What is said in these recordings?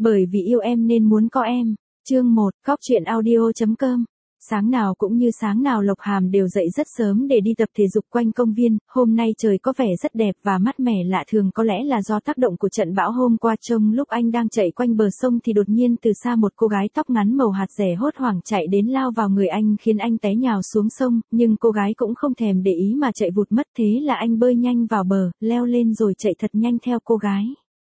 Bởi vì yêu em nên muốn có em. Chương 1, Cóc truyện audio.com. Sáng nào cũng như sáng nào Lộc Hàm đều dậy rất sớm để đi tập thể dục quanh công viên, hôm nay trời có vẻ rất đẹp và mát mẻ lạ thường, có lẽ là do tác động của trận bão hôm qua. Trông lúc anh đang chạy quanh bờ sông thì đột nhiên từ xa một cô gái tóc ngắn màu hạt dẻ hốt hoảng chạy đến lao vào người anh khiến anh té nhào xuống sông, nhưng cô gái cũng không thèm để ý mà chạy vụt mất, thế là anh bơi nhanh vào bờ, leo lên rồi chạy thật nhanh theo cô gái.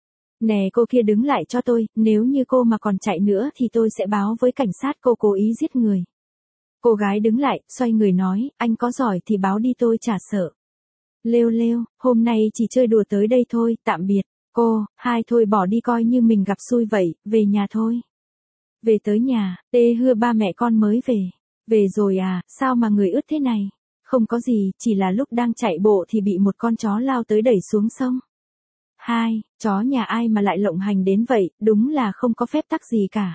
Nè cô kia đứng lại cho tôi, nếu như cô mà còn chạy nữa thì tôi sẽ báo với cảnh sát cô cố ý giết người. Cô gái đứng lại, xoay người nói, anh có giỏi thì báo đi tôi chả sợ. Lêu lêu, hôm nay chỉ chơi đùa tới đây thôi, tạm biệt. Cô, hai thôi bỏ đi coi như mình gặp xui vậy, về nhà thôi. Về tới nhà, tê hưa ba mẹ con mới về. Về rồi à, sao mà người ướt thế này? Không có gì, chỉ là lúc đang chạy bộ thì bị một con chó lao tới đẩy xuống sông. Hai, chó nhà ai mà lại lộng hành đến vậy, đúng là không có phép tắc gì cả.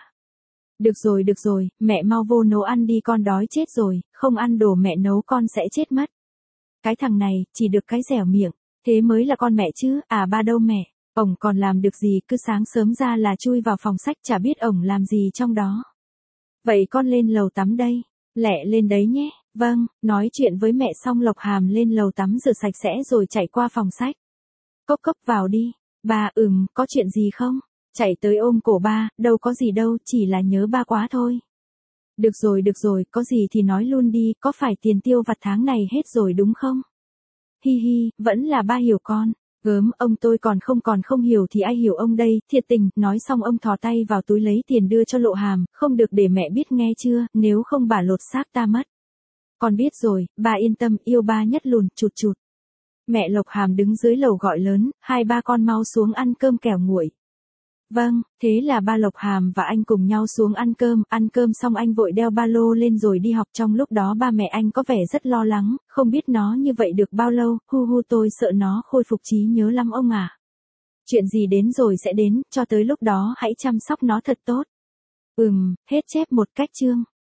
Được rồi, mẹ mau vô nấu ăn đi, con đói chết rồi, không ăn đồ mẹ nấu con sẽ chết mất. Cái thằng này, chỉ được cái dẻo miệng, thế mới là con mẹ chứ, à ba đâu mẹ, ổng còn làm được gì, cứ sáng sớm ra là chui vào phòng sách chả biết ổng làm gì trong đó. Vậy con lên lầu tắm đây, lẹ lên đấy nhé, vâng, nói chuyện với mẹ xong Lộc Hàm lên lầu tắm rửa sạch sẽ rồi chạy qua phòng sách. Cốc cốc vào đi, ba có chuyện gì không? Chạy tới ôm cổ ba, đâu có gì đâu, chỉ là nhớ ba quá thôi. Được rồi, có gì thì nói luôn đi, có phải tiền tiêu vặt tháng này hết rồi đúng không? Hi hi, vẫn là ba hiểu con. Gớm, ông tôi còn không hiểu thì ai hiểu ông đây, thiệt tình. Nói xong ông thò tay vào túi lấy tiền đưa cho Lộ Hàm, không được để mẹ biết nghe chưa, nếu không bà lột xác ta mất. Con biết rồi, ba yên tâm, yêu ba nhất lùn, chụt chụt. Mẹ Lộc Hàm đứng dưới lầu gọi lớn, hai ba con mau xuống ăn cơm kẻo nguội. Vâng, thế là ba Lộc Hàm và anh cùng nhau xuống ăn cơm xong anh vội đeo ba lô lên rồi đi học, trong lúc đó ba mẹ anh có vẻ rất lo lắng, không biết nó như vậy được bao lâu, tôi sợ nó khôi phục trí nhớ lắm ông à. Chuyện gì đến rồi sẽ đến, cho tới lúc đó hãy chăm sóc nó thật tốt. Hết chép một cách chương.